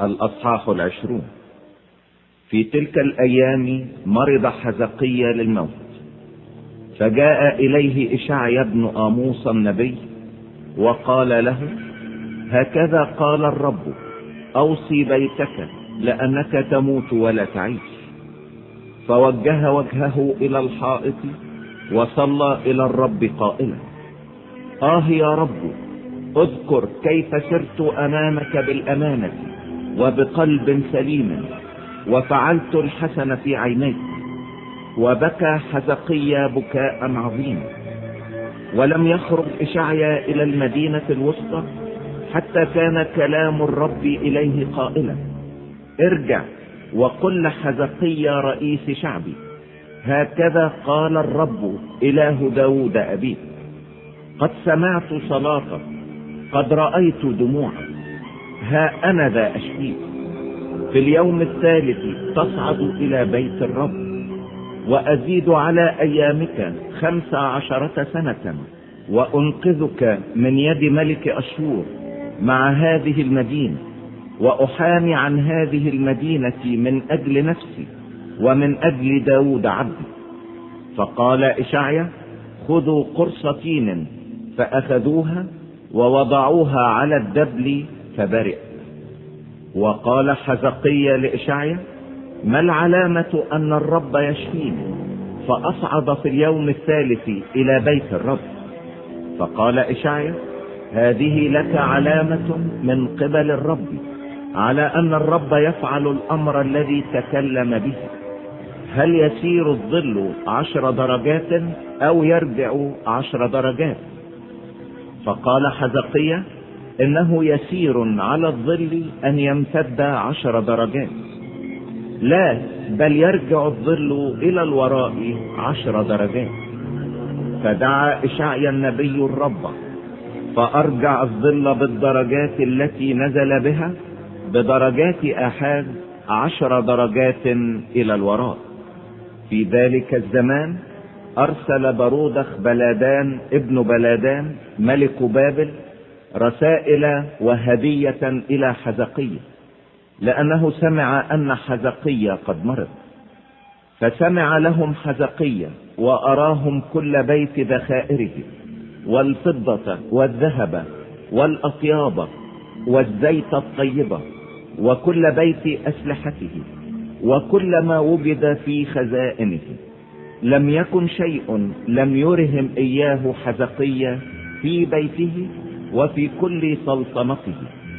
الأصحاح 20. في تلك الأيام مرض حزقيا للموت، فجاء إليه إشعيا بن آموس النبي وقال له: هكذا قال الرب: أوصي بيتك لأنك تموت ولا تعيش. فوجه وجهه إلى الحائط وصلى إلى الرب قائلا: يا رب، اذكر كيف سرت أمامك بالأمانة وبقلب سليم، وفعلت الحسن في عينيك. وبكى حزقيا بكاء عظيما. ولم يخرج إشعيا إلى المدينة الوسطى حتى كان كلام الرب إليه قائلا: ارجع وقل لحزقيا رئيس شعبي: هكذا قال الرب إله داود أبيك، قد سمعت صلاتك، قد رأيت دموعك، ها أنا ذا أشفيك. في اليوم الثالث تصعد إلى بيت الرب، وأزيد على أيامك 15 سنة، وأنقذك من يد ملك أشور مع هذه المدينة، وأحامي عن هذه المدينة من أجل نفسي ومن أجل داود عبدي. فقال إشعيا: خذوا قرص تين، فأخذوها ووضعوها على الدبل فبرئ. وقال حزقيا لإشعيا: ما العلامة أن الرب يشفيني فأصعد في اليوم الثالث إلى بيت الرب؟ فقال إشعيا: هذه لك علامة من قبل الرب على أن الرب يفعل الأمر الذي تكلم به. هل يسير الظل 10 درجات أو يرجع 10 درجات؟ فقال حزقيا: إنه يسير على الظل أن يمتد 10 درجات. لا، بل يرجع الظل إلى الوراء 10 درجات. فدعا إشعيا النبي الرب، فأرجع الظل بالدرجات التي نزل بها بدرجات آحاز 10 درجات إلى الوراء. في ذلك الزمان أرسل برودخ بلادان ابن بلادان ملك بابل رسائل وهدية إلى حزقيا، لأنه سمع أن حزقيا قد مرض. فسمع لهم حزقيا وأراهم كل بيت ذخائره والفضة والذهب والأطياب والزيت الطيبة وكل بيت أسلحته وكل ما وجد في خزائنه. لم يكن شيء لم يرهم إياه حزقيا في بيته وفي كل سلطنته.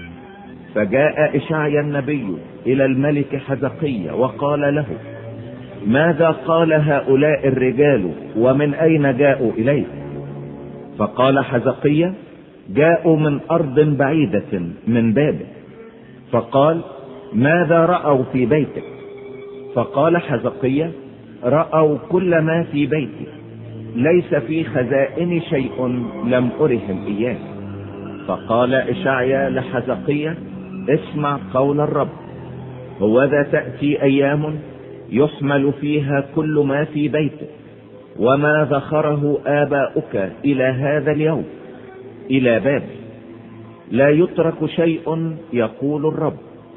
فجاء إشعيا النبي إلى الملك حزقيا وقال له: ماذا قال هؤلاء الرجال ومن أين جاءوا إليك؟ فقال حزقيا: جاءوا من أرض بعيدة من بابل. فقال: ماذا رأوا في بيتك؟ فقال حزقيا: رأوا كل ما في بيتي، ليس في خزائن شيء لم أرهم إياه. فقال إشعيا لحزقيا: اسمع قول الرب: هوذا تأتي أيام يحمل فيها كل ما في بيتك وما ذخره آباؤك إلى هذا اليوم إلى بابل، لا يترك شيء يقول الرب،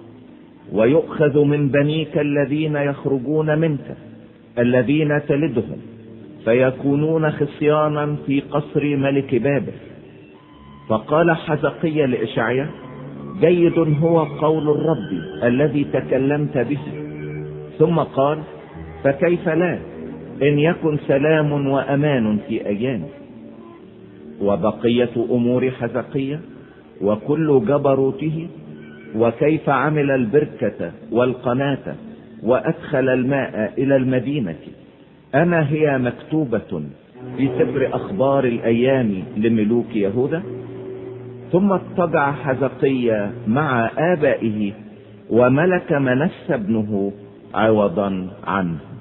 ويؤخذ من بنيك الذين يخرجون منك الذين تلدهم، فيكونون خصيانا في قصر ملك بابل. فقال حزقيا لإشعيا: جيد هو قول الرب الذي تكلمت به. ثم قال: فكيف لا، إن يكن سلام وأمان في أيام. وبقية أمور حزقيا وكل جبروته، وكيف عمل البركة والقناة وأدخل الماء إلى المدينة، أما هي مكتوبة في سفر أخبار الأيام لملوك يهوذا. ثم اضطجع حزقيا مع آبائه، وملك منسى ابنه عوضا عنه.